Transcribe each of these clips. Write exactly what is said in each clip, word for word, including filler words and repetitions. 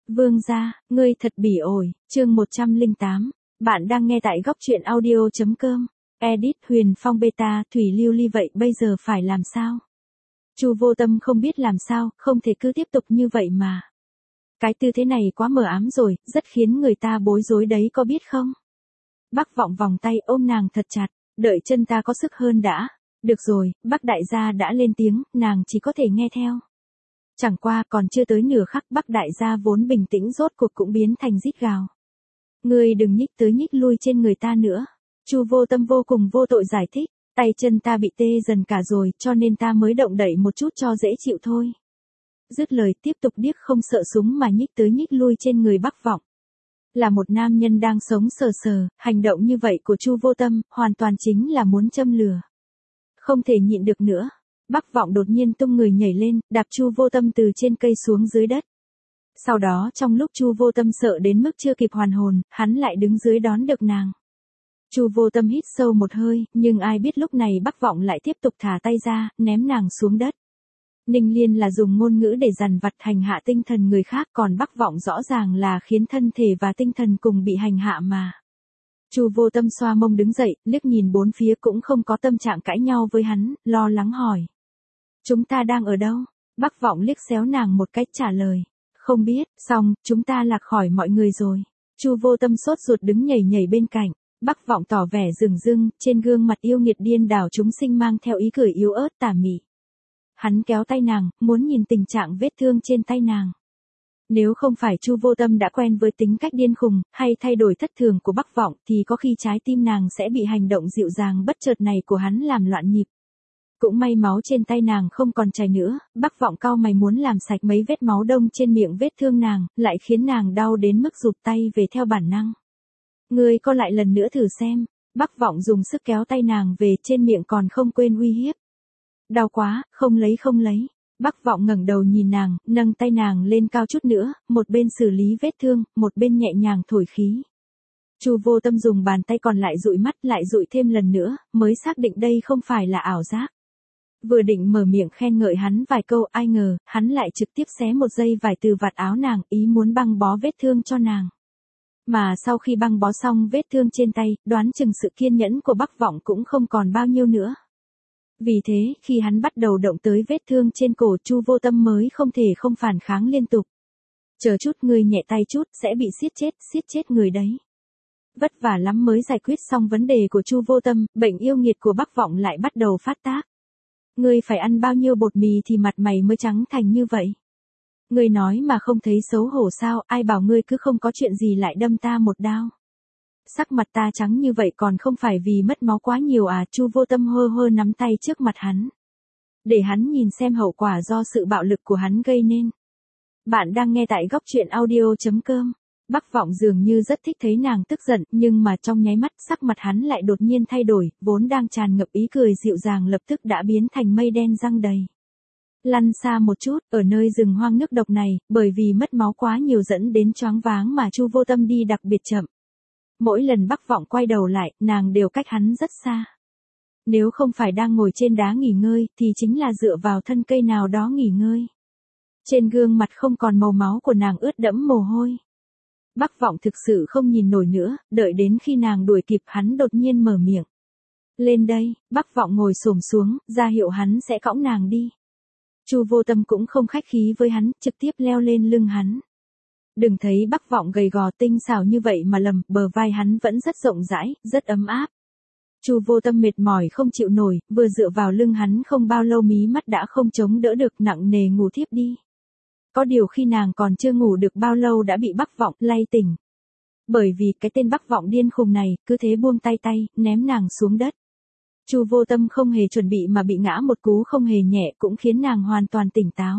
Vương gia, ngươi thật bỉ ổi, chương một trăm lẻ tám. Bạn đang nghe tại góc truyện audio.com. Edit Huyền Phong beta, Thủy Lưu Ly vậy bây giờ phải làm sao? Chu Vô Tâm không biết làm sao, không thể cứ tiếp tục như vậy mà. Cái tư thế này quá mờ ám rồi, rất khiến người ta bối rối đấy có biết không? Bắc Vọng vòng tay ôm nàng thật chặt, đợi chân ta có sức hơn đã. Được rồi, Bắc đại gia đã lên tiếng, nàng chỉ có thể nghe theo. Chẳng qua còn chưa tới nửa khắc Bắc đại gia vốn bình tĩnh rốt cuộc cũng biến thành rít gào. Ngươi đừng nhích tới nhích lui trên người ta nữa. Chu Vô Tâm vô cùng vô tội giải thích, tay chân ta bị tê dần cả rồi cho nên ta mới động đậy một chút cho dễ chịu thôi. Dứt lời tiếp tục điếc không sợ súng mà nhích tới nhích lui trên người Bắc Vọng. Là một nam nhân đang sống sờ sờ, hành động như vậy của Chu Vô Tâm hoàn toàn chính là muốn châm lửa. Không thể nhịn được nữa. Bắc Vọng đột nhiên tung người nhảy lên, đạp Chu Vô Tâm từ trên cây xuống dưới đất. Sau đó trong lúc Chu Vô Tâm sợ đến mức chưa kịp hoàn hồn, hắn lại đứng dưới đón được nàng. Chu Vô Tâm hít sâu một hơi, nhưng ai biết lúc này Bắc Vọng lại tiếp tục thả tay ra, ném nàng xuống đất. Ninh Liên là dùng ngôn ngữ để dằn vặt hành hạ tinh thần người khác, còn Bắc Vọng rõ ràng là khiến thân thể và tinh thần cùng bị hành hạ mà. Chu Vô Tâm xoa mông đứng dậy, liếc nhìn bốn phía cũng không có tâm trạng cãi nhau với hắn, lo lắng hỏi. Chúng ta đang ở đâu? Bắc Vọng liếc xéo nàng một cách trả lời. Không biết, xong, chúng ta lạc khỏi mọi người rồi. Chu Vô Tâm sốt ruột đứng nhảy nhảy bên cạnh. Bắc Vọng tỏ vẻ rừng rưng, trên gương mặt yêu nghiệt điên đảo chúng sinh mang theo ý cười yếu ớt tà mị. Hắn kéo tay nàng, muốn nhìn tình trạng vết thương trên tay nàng. Nếu không phải Chu Vô Tâm đã quen với tính cách điên khùng, hay thay đổi thất thường của Bắc Vọng thì có khi trái tim nàng sẽ bị hành động dịu dàng bất chợt này của hắn làm loạn nhịp. Cũng may máu trên tay nàng không còn chảy nữa, Bắc Vọng cau mày muốn làm sạch mấy vết máu đông trên miệng vết thương nàng, lại khiến nàng đau đến mức rụt tay về theo bản năng. Ngươi co lại lần nữa thử xem, Bắc Vọng dùng sức kéo tay nàng về trên miệng còn không quên uy hiếp. Đau quá, không lấy không lấy. Bắc Vọng ngẩng đầu nhìn nàng, nâng tay nàng lên cao chút nữa, một bên xử lý vết thương, một bên nhẹ nhàng thổi khí. Chu Vô Tâm dùng bàn tay còn lại dụi mắt lại dụi thêm lần nữa, mới xác định đây không phải là ảo giác. Vừa định mở miệng khen ngợi hắn vài câu, ai ngờ, hắn lại trực tiếp xé một dây vải từ vạt áo nàng, ý muốn băng bó vết thương cho nàng. Mà sau khi băng bó xong vết thương trên tay, đoán chừng sự kiên nhẫn của Bắc Vọng cũng không còn bao nhiêu nữa. Vì thế, khi hắn bắt đầu động tới vết thương trên cổ, Chu Vô Tâm mới không thể không phản kháng liên tục. Chờ chút, ngươi nhẹ tay chút, sẽ bị siết chết, siết chết người đấy. Vất vả lắm mới giải quyết xong vấn đề của Chu Vô Tâm, bệnh yêu nghiệt của Bắc Vọng lại bắt đầu phát tác. Ngươi phải ăn bao nhiêu bột mì thì mặt mày mới trắng thành như vậy? Ngươi nói mà không thấy xấu hổ sao, ai bảo ngươi cứ không có chuyện gì lại đâm ta một đao. Sắc mặt ta trắng như vậy còn không phải vì mất máu quá nhiều à? Chu Vô Tâm hơ hơ nắm tay trước mặt hắn. Để hắn nhìn xem hậu quả do sự bạo lực của hắn gây nên. Bạn đang nghe tại góc truyện audio.com. Bắc Vọng dường như rất thích thấy nàng tức giận, nhưng mà trong nháy mắt sắc mặt hắn lại đột nhiên thay đổi, vốn đang tràn ngập ý cười dịu dàng lập tức đã biến thành mây đen giăng đầy. Lăn xa một chút, ở nơi rừng hoang nước độc này, bởi vì mất máu quá nhiều dẫn đến choáng váng mà Chu Vô Tâm đi đặc biệt chậm. Mỗi lần Bắc Vọng quay đầu lại, nàng đều cách hắn rất xa. Nếu không phải đang ngồi trên đá nghỉ ngơi, thì chính là dựa vào thân cây nào đó nghỉ ngơi. Trên gương mặt không còn màu máu của nàng ướt đẫm mồ hôi. Bắc Vọng thực sự không nhìn nổi nữa, đợi đến khi nàng đuổi kịp hắn đột nhiên mở miệng. Lên đây, Bắc Vọng ngồi xổm xuống, ra hiệu hắn sẽ cõng nàng đi. Chu Vô Tâm cũng không khách khí với hắn, trực tiếp leo lên lưng hắn. Đừng thấy Bắc Vọng gầy gò tinh xảo như vậy mà lầm, bờ vai hắn vẫn rất rộng rãi, rất ấm áp. Chu Vô Tâm mệt mỏi không chịu nổi, vừa dựa vào lưng hắn không bao lâu mí mắt đã không chống đỡ được, nặng nề ngủ thiếp đi. Có điều khi nàng còn chưa ngủ được bao lâu đã bị Bắc Vọng lay tỉnh. Bởi vì cái tên Bắc Vọng điên khùng này, cứ thế buông tay tay, ném nàng xuống đất. Chu Vô Tâm không hề chuẩn bị mà bị ngã một cú không hề nhẹ cũng khiến nàng hoàn toàn tỉnh táo.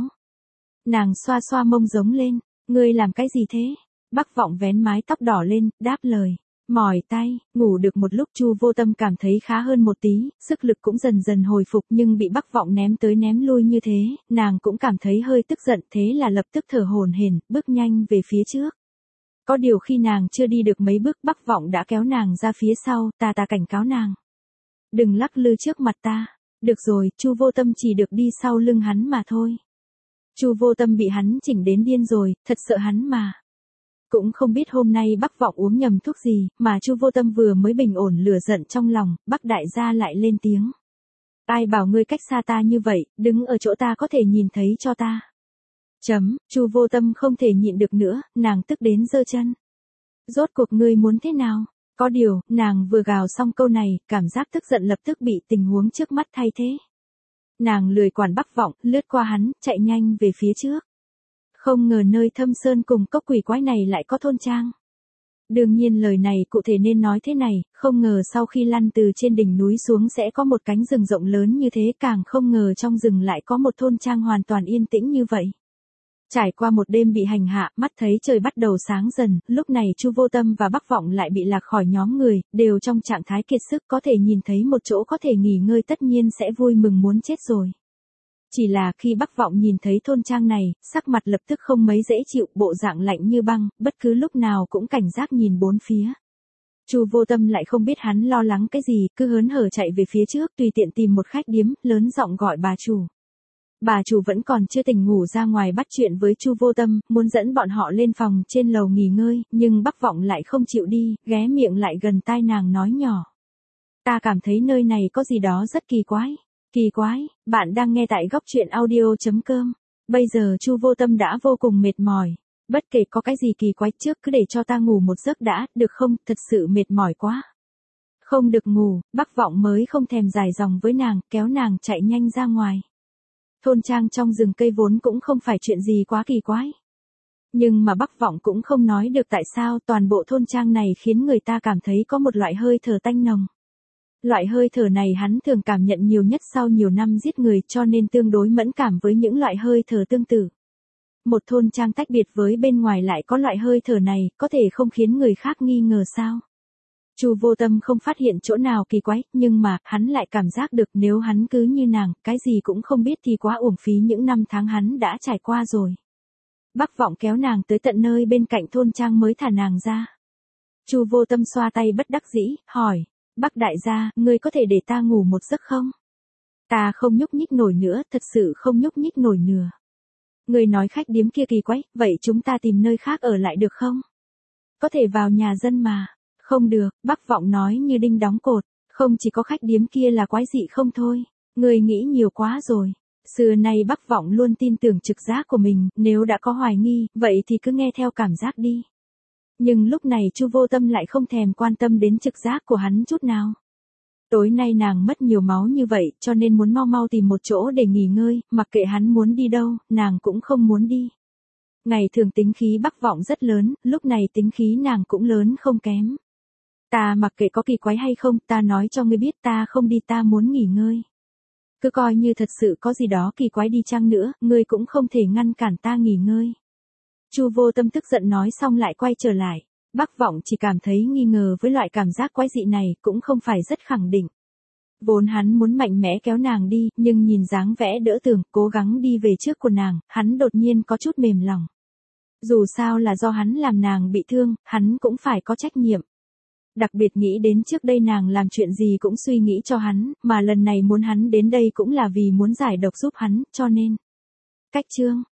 Nàng xoa xoa mông giống lên, ngươi làm cái gì thế? Bắc Vọng vén mái tóc đỏ lên, đáp lời. Mỏi tay, ngủ được một lúc Chu Vô Tâm cảm thấy khá hơn một tí, sức lực cũng dần dần hồi phục nhưng bị Bắc Vọng ném tới ném lui như thế, nàng cũng cảm thấy hơi tức giận thế là lập tức thở hổn hển, bước nhanh về phía trước. Có điều khi nàng chưa đi được mấy bước Bắc Vọng đã kéo nàng ra phía sau, ta ta cảnh cáo nàng. Đừng lắc lư trước mặt ta. Được rồi, Chu Vô Tâm chỉ được đi sau lưng hắn mà thôi. Chu Vô Tâm bị hắn chỉnh đến điên rồi, thật sợ hắn mà. Cũng không biết hôm nay Bắc Vọng uống nhầm thuốc gì, mà Chu Vô Tâm vừa mới bình ổn lửa giận trong lòng, Bắc đại gia lại lên tiếng. Ai bảo ngươi cách xa ta như vậy, đứng ở chỗ ta có thể nhìn thấy cho ta. Chấm, Chu Vô Tâm không thể nhịn được nữa, nàng tức đến giơ chân. Rốt cuộc ngươi muốn thế nào? Có điều, nàng vừa gào xong câu này, cảm giác tức giận lập tức bị tình huống trước mắt thay thế. Nàng lười quản Bắc Vọng, lướt qua hắn, chạy nhanh về phía trước. Không ngờ nơi thâm sơn cùng cốc quỷ quái này lại có thôn trang. Đương nhiên lời này cụ thể nên nói thế này, không ngờ sau khi lăn từ trên đỉnh núi xuống sẽ có một cánh rừng rộng lớn như thế, càng không ngờ trong rừng lại có một thôn trang hoàn toàn yên tĩnh như vậy. Trải qua một đêm bị hành hạ, mắt thấy trời bắt đầu sáng dần, lúc này Chu Vô Tâm và Bắc Vọng lại bị lạc khỏi nhóm người, đều trong trạng thái kiệt sức, có thể nhìn thấy một chỗ có thể nghỉ ngơi tất nhiên sẽ vui mừng muốn chết rồi. Chỉ là khi Bắc Vọng nhìn thấy thôn trang này, sắc mặt lập tức không mấy dễ chịu, bộ dạng lạnh như băng, bất cứ lúc nào cũng cảnh giác nhìn bốn phía. Chu Vô Tâm lại không biết hắn lo lắng cái gì, cứ hớn hở chạy về phía trước, tùy tiện tìm một khách điếm, lớn giọng gọi bà chủ. Bà chủ vẫn còn chưa tỉnh ngủ ra ngoài bắt chuyện với Chu Vô Tâm, muốn dẫn bọn họ lên phòng trên lầu nghỉ ngơi, nhưng Bắc Vọng lại không chịu đi, ghé miệng lại gần tai nàng nói nhỏ. Ta cảm thấy nơi này có gì đó rất kỳ quái. Kỳ quái, bạn đang nghe tại góc truyện audio.com. Bây giờ Chu Vô Tâm đã vô cùng mệt mỏi. Bất kể có cái gì kỳ quái trước cứ để cho ta ngủ một giấc đã, được không, thật sự mệt mỏi quá. Không được ngủ, Bắc Vọng mới không thèm dài dòng với nàng, kéo nàng chạy nhanh ra ngoài. Thôn trang trong rừng cây vốn cũng không phải chuyện gì quá kỳ quái. Nhưng mà Bắc Vọng cũng không nói được tại sao toàn bộ thôn trang này khiến người ta cảm thấy có một loại hơi thở tanh nồng. Loại hơi thở này hắn thường cảm nhận nhiều nhất sau nhiều năm giết người cho nên tương đối mẫn cảm với những loại hơi thở tương tự. Một thôn trang tách biệt với bên ngoài lại có loại hơi thở này, có thể không khiến người khác nghi ngờ sao? Chu Vô Tâm không phát hiện chỗ nào kỳ quái, nhưng mà, hắn lại cảm giác được nếu hắn cứ như nàng, cái gì cũng không biết thì quá uổng phí những năm tháng hắn đã trải qua rồi. Bắc Vọng kéo nàng tới tận nơi bên cạnh thôn trang mới thả nàng ra. Chu Vô Tâm xoa tay bất đắc dĩ, hỏi. Bắc đại gia, ngươi có thể để ta ngủ một giấc không? Ta không nhúc nhích nổi nữa, thật sự không nhúc nhích nổi nữa. Ngươi nói khách điếm kia kỳ quái, vậy chúng ta tìm nơi khác ở lại được không? Có thể vào nhà dân mà. Không được, Bắc Vọng nói như đinh đóng cột, không chỉ có khách điếm kia là quái dị không thôi. Ngươi nghĩ nhiều quá rồi. Xưa nay Bắc Vọng luôn tin tưởng trực giác của mình, nếu đã có hoài nghi, vậy thì cứ nghe theo cảm giác đi. Nhưng lúc này Chu Vô Tâm lại không thèm quan tâm đến trực giác của hắn chút nào. Tối nay nàng mất nhiều máu như vậy, cho nên muốn mau mau tìm một chỗ để nghỉ ngơi, mặc kệ hắn muốn đi đâu, nàng cũng không muốn đi. Ngày thường tính khí Bắc Vọng rất lớn, lúc này tính khí nàng cũng lớn không kém. Ta mặc kệ có kỳ quái hay không, ta nói cho ngươi biết ta không đi, ta muốn nghỉ ngơi. Cứ coi như thật sự có gì đó kỳ quái đi chăng nữa, ngươi cũng không thể ngăn cản ta nghỉ ngơi. Chu Vô Tâm tức giận nói xong lại quay trở lại. Bắc Vọng chỉ cảm thấy nghi ngờ với loại cảm giác quái dị này, cũng không phải rất khẳng định. Vốn hắn muốn mạnh mẽ kéo nàng đi, nhưng nhìn dáng vẻ đỡ tường, cố gắng đi về trước của nàng, hắn đột nhiên có chút mềm lòng. Dù sao là do hắn làm nàng bị thương, hắn cũng phải có trách nhiệm. Đặc biệt nghĩ đến trước đây nàng làm chuyện gì cũng suy nghĩ cho hắn, mà lần này muốn hắn đến đây cũng là vì muốn giải độc giúp hắn, cho nên. Cách chương.